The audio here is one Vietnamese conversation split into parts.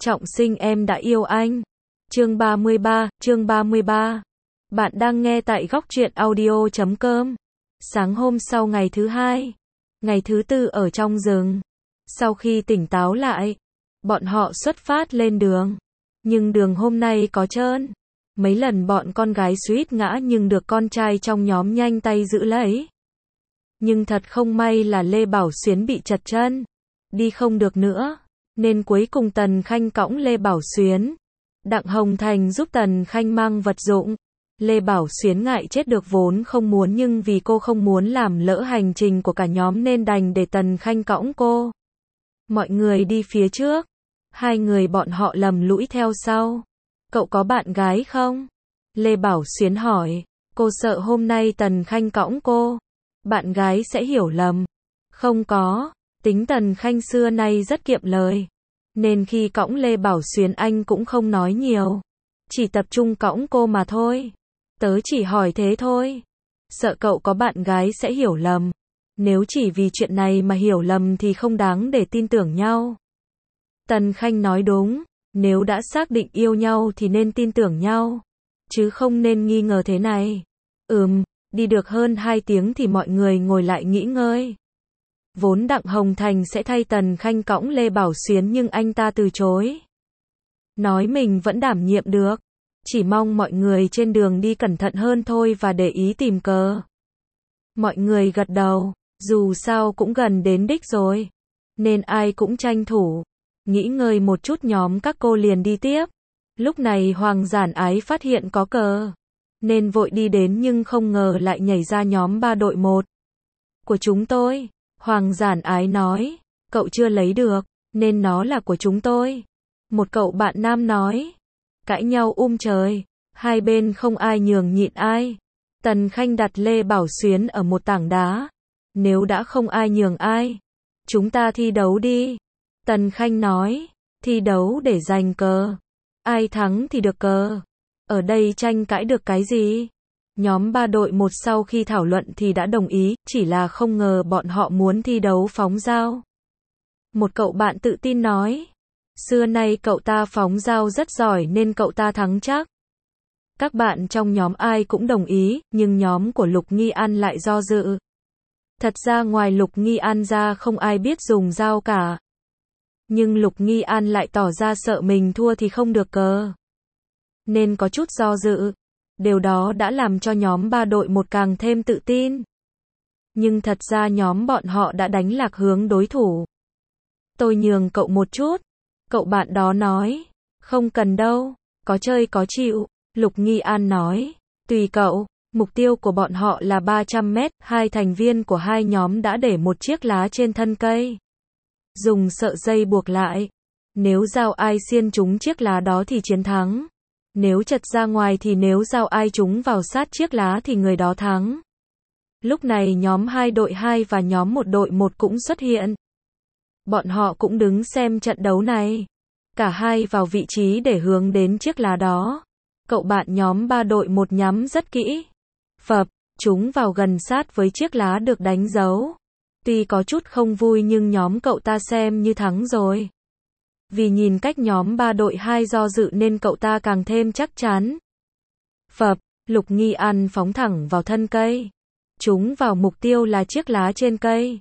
Trọng sinh em đã yêu anh. Chương 33. Bạn đang nghe tại góc truyện audio.com. Sáng hôm sau ngày thứ hai, ngày thứ tư ở trong rừng. Sau khi tỉnh táo lại, bọn họ xuất phát lên đường. Nhưng đường hôm nay có trơn. Mấy lần bọn con gái suýt ngã nhưng được con trai trong nhóm nhanh tay giữ lấy. Nhưng thật không may là Lê Bảo Xuyến bị trật chân, đi không được nữa, nên cuối cùng Tần Khanh cõng Lê Bảo Xuyến. Đặng Hồng Thành giúp Tần Khanh mang vật dụng. Lê Bảo Xuyến ngại chết được vốn không muốn, nhưng vì cô không muốn làm lỡ hành trình của cả nhóm nên đành để Tần Khanh cõng cô. Mọi người đi phía trước, hai người bọn họ lầm lũi theo sau. Cậu có bạn gái không? Lê Bảo Xuyến hỏi. Cô sợ hôm nay Tần Khanh cõng cô, bạn gái sẽ hiểu lầm. Không có, tính Tần Khanh xưa nay rất kiệm lời, nên khi cõng Lê Bảo Xuyến anh cũng không nói nhiều, chỉ tập trung cõng cô mà thôi. Tớ chỉ hỏi thế thôi, sợ cậu có bạn gái sẽ hiểu lầm. Nếu chỉ vì chuyện này mà hiểu lầm thì không đáng để tin tưởng nhau. Tần Khanh nói đúng, nếu đã xác định yêu nhau thì nên tin tưởng nhau, chứ không nên nghi ngờ thế này. Đi được hơn 2 tiếng thì mọi người ngồi lại nghỉ ngơi. Vốn Đặng Hồng Thành sẽ thay Tần Khanh cõng Lê Bảo Xuyến nhưng anh ta từ chối. Nói mình vẫn đảm nhiệm được, chỉ mong mọi người trên đường đi cẩn thận hơn thôi và để ý tìm cờ. Mọi người gật đầu, dù sao cũng gần đến đích rồi, nên ai cũng tranh thủ. Nghỉ ngơi một chút nhóm các cô liền đi tiếp. Lúc này Hoàng Giản Ái phát hiện có cờ, nên vội đi đến nhưng không ngờ lại nhảy ra nhóm 3 đội 1. Của chúng tôi, Hoàng Giản Ái nói, cậu chưa lấy được, nên nó là của chúng tôi. Một cậu bạn nam nói, cãi nhau trời, hai bên không ai nhường nhịn ai. Tần Khanh đặt Lê Bảo Xuyến ở một tảng đá. Nếu đã không ai nhường ai, chúng ta thi đấu đi. Tần Khanh nói, thi đấu để giành cờ. Ai thắng thì được cờ. Ở đây tranh cãi được cái gì? Nhóm 3 đội 1 sau khi thảo luận thì đã đồng ý, chỉ là không ngờ bọn họ muốn thi đấu phóng dao. Một cậu bạn tự tin nói, xưa nay cậu ta phóng dao rất giỏi nên cậu ta thắng chắc. Các bạn trong nhóm ai cũng đồng ý, nhưng nhóm của Lục Nghi An lại do dự. Thật ra ngoài Lục Nghi An ra không ai biết dùng dao cả. Nhưng Lục Nghi An lại tỏ ra sợ mình thua thì không được cờ, nên có chút do dự. Điều đó đã làm cho nhóm 3 đội 1 càng thêm tự tin. Nhưng thật ra nhóm bọn họ đã đánh lạc hướng đối thủ. Tôi nhường cậu một chút. Cậu bạn đó nói. Không cần đâu, có chơi có chịu. Lục Nghi An nói. Tùy cậu. Mục tiêu của bọn họ là 300 mét. Hai thành viên của hai nhóm đã để một chiếc lá trên thân cây, dùng sợi dây buộc lại. Nếu dao ai xiên trúng chiếc lá đó thì chiến thắng. Nếu chật ra ngoài thì nếu dao ai trúng vào sát chiếc lá thì người đó thắng. Lúc này nhóm 2 đội 2 và nhóm 1 đội 1 cũng xuất hiện. Bọn họ cũng đứng xem trận đấu này. Cả hai vào vị trí để hướng đến chiếc lá đó. Cậu bạn nhóm 3 đội 1 nhắm rất kỹ. Phập, chúng vào gần sát với chiếc lá được đánh dấu. Tuy có chút không vui nhưng nhóm cậu ta xem như thắng rồi. Vì nhìn cách nhóm 3 đội 2 do dự nên cậu ta càng thêm chắc chắn. Phập, Lục Nghi An phóng thẳng vào thân cây. Chúng vào mục tiêu là chiếc lá trên cây.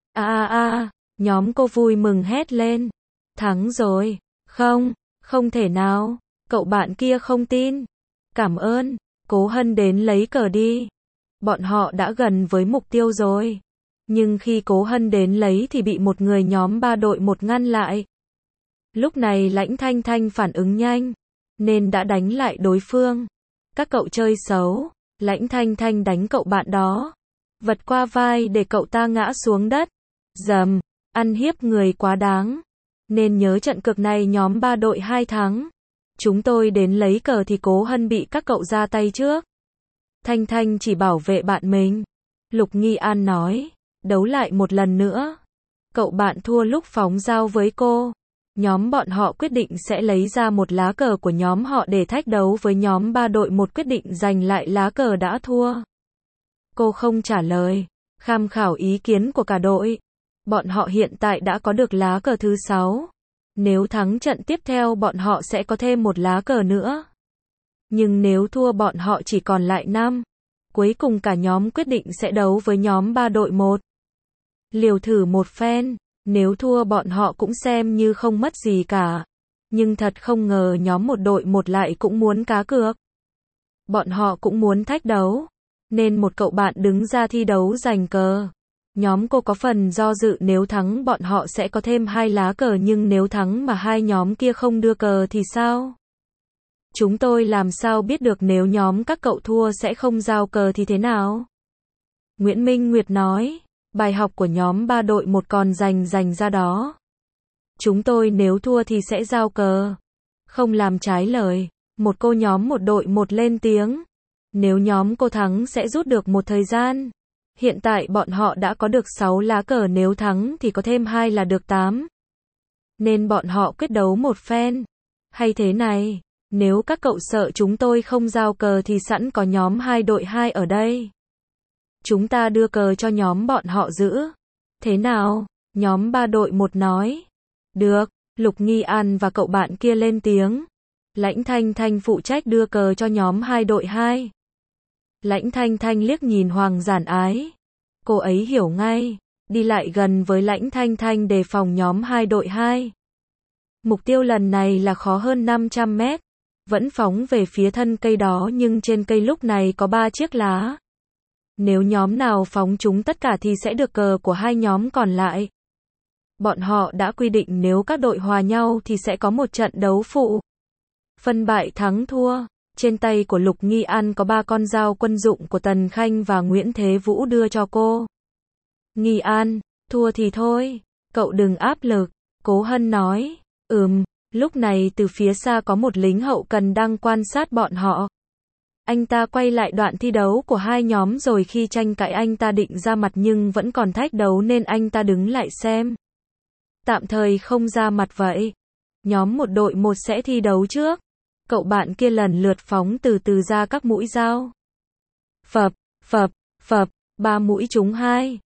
Nhóm cô vui mừng hét lên. Thắng rồi. Không thể nào. Cậu bạn kia không tin. Cảm ơn. Cố Hân đến lấy cờ đi. Bọn họ đã gần với mục tiêu rồi. Nhưng khi Cố Hân đến lấy thì bị một người nhóm 3 đội 1 ngăn lại. Lúc này Lãnh Thanh Thanh phản ứng nhanh, nên đã đánh lại đối phương. Các cậu chơi xấu. Lãnh Thanh Thanh đánh cậu bạn đó, vật qua vai để cậu ta ngã xuống đất. Dầm, ăn hiếp người quá đáng. Nên nhớ trận cược này nhóm 3 đội 2 thắng. Chúng tôi đến lấy cờ thì Cố Hân bị các cậu ra tay trước. Thanh Thanh chỉ bảo vệ bạn mình. Lục Nghi An nói, đấu lại một lần nữa. Cậu bạn thua lúc phóng dao với cô. Nhóm bọn họ quyết định sẽ lấy ra một lá cờ của nhóm họ để thách đấu với nhóm 3 đội 1 quyết định giành lại lá cờ đã thua. Cô không trả lời, tham khảo ý kiến của cả đội. Bọn họ hiện tại đã có được lá cờ thứ 6. Nếu thắng trận tiếp theo bọn họ sẽ có thêm một lá cờ nữa. Nhưng nếu thua bọn họ chỉ còn lại 5. Cuối cùng cả nhóm quyết định sẽ đấu với nhóm 3 đội 1. Liều thử một phen, nếu thua bọn họ cũng xem như không mất gì cả. Nhưng thật không ngờ nhóm một đội 1 lại cũng muốn cá cược. Bọn họ cũng muốn thách đấu. Nên một cậu bạn đứng ra thi đấu giành cờ. Nhóm cô có phần do dự, nếu thắng bọn họ sẽ có thêm 2 lá cờ, nhưng nếu thắng mà hai nhóm kia không đưa cờ thì sao? Chúng tôi làm sao biết được nếu nhóm các cậu thua sẽ không giao cờ thì thế nào? Nguyễn Minh Nguyệt nói, bài học của nhóm 3 đội 1 còn dành ra đó. Chúng tôi nếu thua thì sẽ giao cờ. Không làm trái lời. Một cô nhóm một đội 1 lên tiếng. Nếu nhóm cô thắng sẽ rút được một thời gian. Hiện tại bọn họ đã có được 6 lá cờ, nếu thắng thì có thêm 2 là được 8. Nên bọn họ quyết đấu một phen. Hay thế này, nếu các cậu sợ chúng tôi không giao cờ thì sẵn có nhóm 2 đội 2 ở đây. Chúng ta đưa cờ cho nhóm bọn họ giữ. Thế nào? Nhóm 3 đội 1 nói. Được, Lục Nghi An và cậu bạn kia lên tiếng. Lãnh Thanh Thanh phụ trách đưa cờ cho nhóm 2 đội 2. Lãnh Thanh Thanh liếc nhìn Hoàng Giản Ái. Cô ấy hiểu ngay, đi lại gần với Lãnh Thanh Thanh đề phòng nhóm 2 đội 2. Mục tiêu lần này là khó hơn 500 mét. Vẫn phóng về phía thân cây đó, nhưng trên cây lúc này có 3 chiếc lá. Nếu nhóm nào phóng chúng tất cả thì sẽ được cờ của hai nhóm còn lại. Bọn họ đã quy định nếu các đội hòa nhau thì sẽ có một trận đấu phụ. Phân bại thắng thua. Trên tay của Lục Nghi An có 3 con dao quân dụng của Tần Khanh và Nguyễn Thế Vũ đưa cho cô. Nghi An, thua thì thôi, cậu đừng áp lực, Cố Hân nói. Lúc này từ phía xa có một lính hậu cần đang quan sát bọn họ. Anh ta quay lại đoạn thi đấu của hai nhóm rồi khi tranh cãi anh ta định ra mặt nhưng vẫn còn thách đấu nên anh ta đứng lại xem. Tạm thời không ra mặt vậy. Nhóm một đội 1 sẽ thi đấu trước. Cậu bạn kia lần lượt phóng từ từ ra các mũi dao. Phập, phập, phập, 3 mũi trúng 2.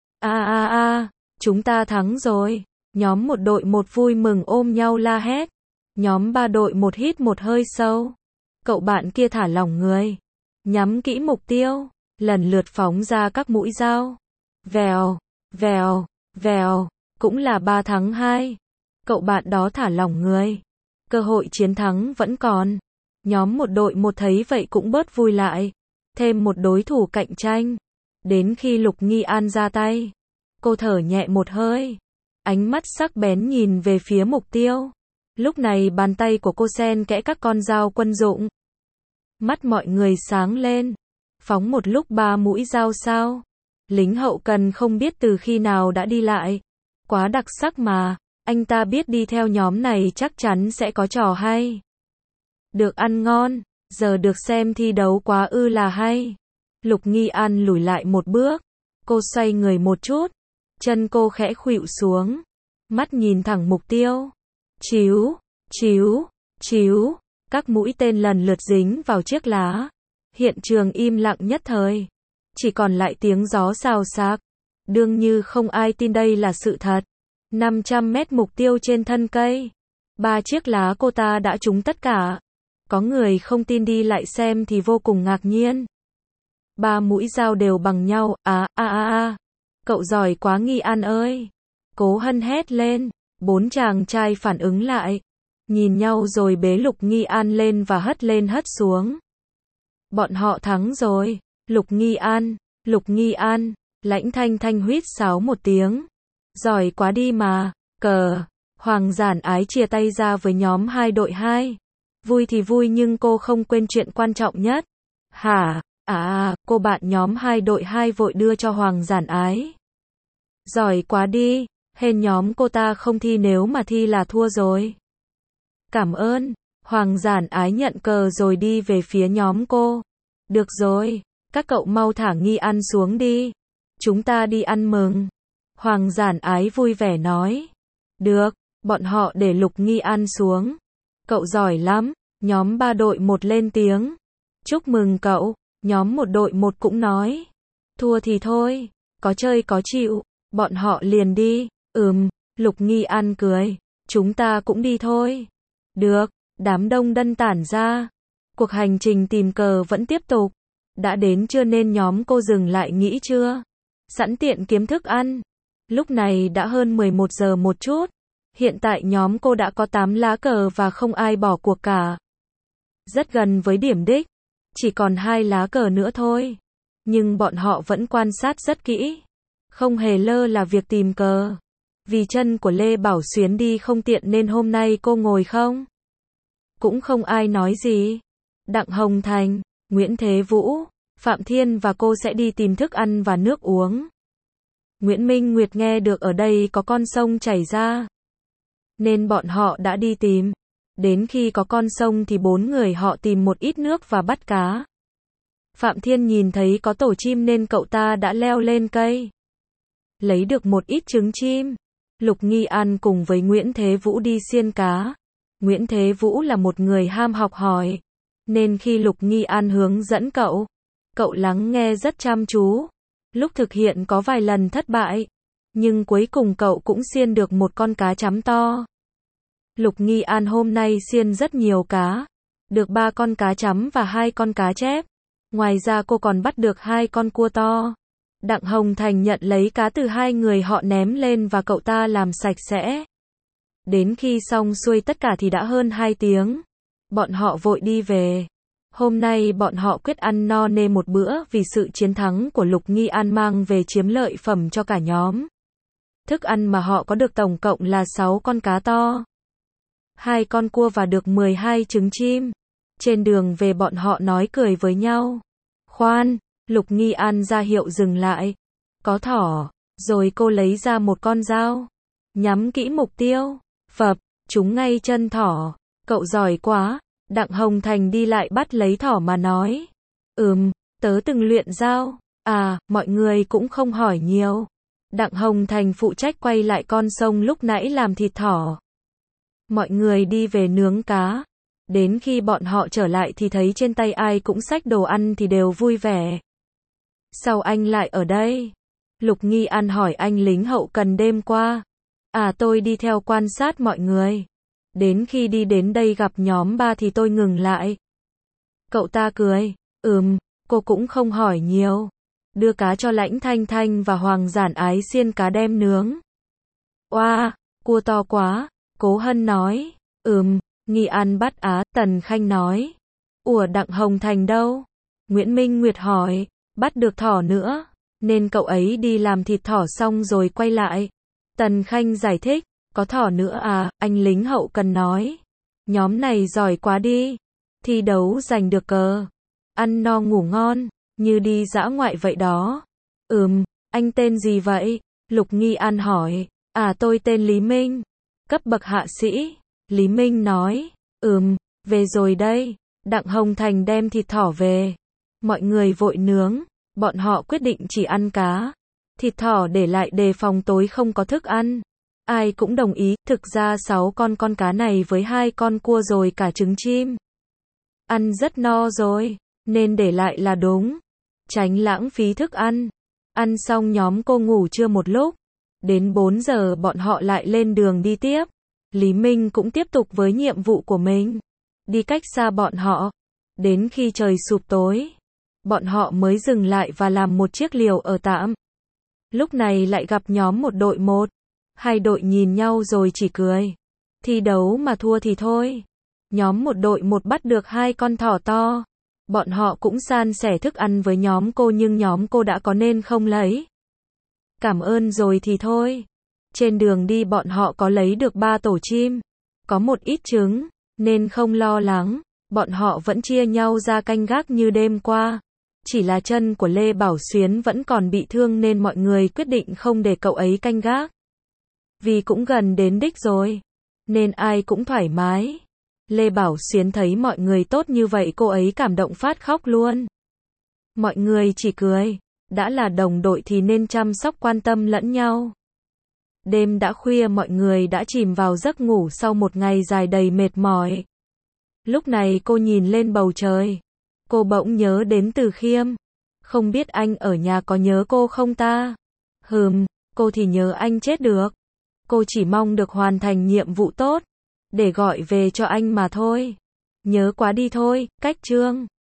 Chúng ta thắng rồi. Nhóm một đội 1 vui mừng ôm nhau la hét. Nhóm 3 đội 1 hít một hơi sâu. Cậu bạn kia thả lỏng người. Nhắm kỹ mục tiêu. Lần lượt phóng ra các mũi dao. Vèo, vèo, vèo. Cũng là 3 thắng 2. Cậu bạn đó thả lỏng người. Cơ hội chiến thắng vẫn còn. Nhóm một đội 1 thấy vậy cũng bớt vui lại. Thêm một đối thủ cạnh tranh. Đến khi Lục Nghi An ra tay. Cô thở nhẹ một hơi. Ánh mắt sắc bén nhìn về phía mục tiêu. Lúc này bàn tay của cô xen kẽ các con dao quân dụng. Mắt mọi người sáng lên. Phóng một lúc 3 mũi dao sao? Lính hậu cần không biết từ khi nào đã đi lại. Quá đặc sắc mà. Anh ta biết đi theo nhóm này chắc chắn sẽ có trò hay. Được ăn ngon, giờ được xem thi đấu quá là hay. Lục Nghi An lùi lại một bước. Cô xoay người một chút. Chân cô khẽ khuỵu xuống. Mắt nhìn thẳng mục tiêu. Chíu, chíu, chíu. Các mũi tên lần lượt dính vào chiếc lá. Hiện trường im lặng nhất thời. Chỉ còn lại tiếng gió xào xạc. Đương như không ai tin đây là sự thật. 500 mét mục tiêu trên thân cây. 3 chiếc lá cô ta đã trúng tất cả. Có người không tin đi lại xem thì vô cùng ngạc nhiên. 3 mũi dao đều bằng nhau. Cậu giỏi quá Nghi An ơi. Cố Hân hét lên. 4 chàng trai phản ứng lại. Nhìn nhau rồi bế Lục Nghi An lên và hất lên hất xuống. Bọn họ thắng rồi. Lục Nghi An, Lục Nghi An. Lãnh Thanh Thanh huýt sáo một tiếng. Giỏi quá đi mà. Cờ. Hoàng Giản Ái chia tay ra với nhóm 2 đội 2. Vui thì vui nhưng cô không quên chuyện quan trọng nhất. Hả? Cô bạn nhóm 2 đội 2 vội đưa cho Hoàng Giản Ái. Giỏi quá đi. Hên nhóm cô ta không thi, nếu mà thi là thua rồi. Cảm ơn. Hoàng Giản Ái nhận cờ rồi đi về phía nhóm cô. Được rồi. Các cậu mau thả Nghi An xuống đi. Chúng ta đi ăn mừng. Hoàng Giản Ái vui vẻ nói. Được. Bọn họ để Lục Nghi An xuống. Cậu giỏi lắm. Nhóm 3 đội 1 lên tiếng. Chúc mừng cậu. Nhóm 1 đội 1 cũng nói. Thua thì thôi. Có chơi có chịu. Bọn họ liền đi. Lục Nghi An cười. chúng ta cũng đi thôi. Được, đám đông đân tản ra. Cuộc hành trình tìm cờ vẫn tiếp tục. Đã đến trưa nên nhóm cô dừng lại nghỉ trưa. Sẵn tiện kiếm thức ăn. Lúc này đã hơn 11 giờ một chút. Hiện tại nhóm cô đã có 8 lá cờ và không ai bỏ cuộc cả. Rất gần với điểm đích. Chỉ còn 2 lá cờ nữa thôi. Nhưng bọn họ vẫn quan sát rất kỹ. Không hề lơ là việc tìm cờ. Vì chân của Lê Bảo Xuyến đi không tiện nên hôm nay cô ngồi không. Cũng không ai nói gì. Đặng Hồng Thành, Nguyễn Thế Vũ, Phạm Thiên và cô sẽ đi tìm thức ăn và nước uống. Nguyễn Minh Nguyệt nghe được ở đây có con sông chảy ra. Nên bọn họ đã đi tìm. Đến khi có con sông thì 4 người họ tìm một ít nước và bắt cá. Phạm Thiên nhìn thấy có tổ chim nên cậu ta đã leo lên cây. Lấy được một ít trứng chim. Lục Nghi An cùng với Nguyễn Thế Vũ đi xiên cá. Nguyễn Thế Vũ là một người ham học hỏi. Nên khi Lục Nghi An hướng dẫn cậu, cậu lắng nghe rất chăm chú. Lúc thực hiện có vài lần thất bại. Nhưng cuối cùng cậu cũng xiên được một con cá chấm to. Lục Nghi An hôm nay xiên rất nhiều cá. Được 3 con cá chấm và 2 con cá chép. Ngoài ra cô còn bắt được 2 con cua to. Đặng Hồng Thành nhận lấy cá từ 2 người họ ném lên và cậu ta làm sạch sẽ. Đến khi xong xuôi tất cả thì đã hơn 2 tiếng. Bọn họ vội đi về. Hôm nay bọn họ quyết ăn no nê một bữa vì sự chiến thắng của Lục Nghi An mang về chiếm lợi phẩm cho cả nhóm. Thức ăn mà họ có được tổng cộng là 6 con cá to, 2 con cua và được 12 trứng chim. Trên đường về bọn họ nói cười với nhau. Khoan, Lục Nghi An ra hiệu dừng lại. Có thỏ. Rồi cô lấy ra một con dao. Nhắm kỹ mục tiêu. Phập, trúng ngay chân thỏ. Cậu giỏi quá. Đặng Hồng Thành đi lại bắt lấy thỏ mà nói. Tớ từng luyện dao. À, mọi người cũng không hỏi nhiều. Đặng Hồng Thành phụ trách quay lại con sông lúc nãy làm thịt thỏ. Mọi người đi về nướng cá. Đến khi bọn họ trở lại thì thấy trên tay ai cũng xách đồ ăn thì đều vui vẻ. Sao anh lại ở đây? Lục Nghi An hỏi anh lính hậu cần đêm qua. À, tôi đi theo quan sát mọi người. Đến khi đi đến đây gặp nhóm 3 thì tôi ngừng lại. Cậu ta cười. Cô cũng không hỏi nhiều. Đưa cá cho Lãnh Thanh Thanh và Hoàng Giản Ái xiên cá đem nướng. Oa, cua to quá. Cố Hân nói. Nghi An bắt á, Tần Khanh nói. Ủa, Đặng Hồng Thành đâu? Nguyễn Minh Nguyệt hỏi. Bắt được thỏ nữa, nên cậu ấy đi làm thịt thỏ xong rồi quay lại. Tần Khanh giải thích. Có thỏ nữa à, anh lính hậu cần nói. Nhóm này giỏi quá đi. Thi đấu giành được cờ. Ăn no ngủ ngon, như đi dã ngoại vậy đó. Anh tên gì vậy? Lục Nghi An hỏi. À, tôi tên Lý Minh. Cấp bậc hạ sĩ. Lý Minh nói. Về rồi đây. Đặng Hồng Thành đem thịt thỏ về. Mọi người vội nướng. Bọn họ quyết định chỉ ăn cá. Thịt thỏ để lại đề phòng tối không có thức ăn. Ai cũng đồng ý, thực ra 6 con cá này với 2 con cua rồi cả trứng chim. Ăn rất no rồi, nên để lại là đúng. Tránh lãng phí thức ăn. Ăn xong nhóm cô ngủ trưa một lúc. Đến 4 giờ bọn họ lại lên đường đi tiếp. Lý Minh cũng tiếp tục với nhiệm vụ của mình. Đi cách xa bọn họ. Đến khi trời sụp tối, bọn họ mới dừng lại và làm một chiếc liều ở tạm. Lúc này lại gặp nhóm một đội một. 2 đội nhìn nhau rồi chỉ cười. Thi đấu mà thua thì thôi. Nhóm một đội một bắt được 2 con thỏ to. Bọn họ cũng san sẻ thức ăn với nhóm cô nhưng nhóm cô đã có nên không lấy. Cảm ơn rồi thì thôi. Trên đường đi bọn họ có lấy được 3 tổ chim. Có một ít trứng, nên không lo lắng. Bọn họ vẫn chia nhau ra canh gác như đêm qua. Chỉ là chân của Lê Bảo Xuyến vẫn còn bị thương nên mọi người quyết định không để cậu ấy canh gác. Vì cũng gần đến đích rồi, nên ai cũng thoải mái. Lê Bảo Xuyến thấy mọi người tốt như vậy cô ấy cảm động phát khóc luôn. Mọi người chỉ cười, đã là đồng đội thì nên chăm sóc quan tâm lẫn nhau. Đêm đã khuya mọi người đã chìm vào giấc ngủ sau một ngày dài đầy mệt mỏi. Lúc này cô nhìn lên bầu trời. Cô bỗng nhớ đến Từ Khiêm. Không biết anh ở nhà có nhớ cô không ta? Cô thì nhớ anh chết được. Cô chỉ mong được hoàn thành nhiệm vụ tốt, để gọi về cho anh mà thôi. Nhớ quá đi thôi, cách Trương.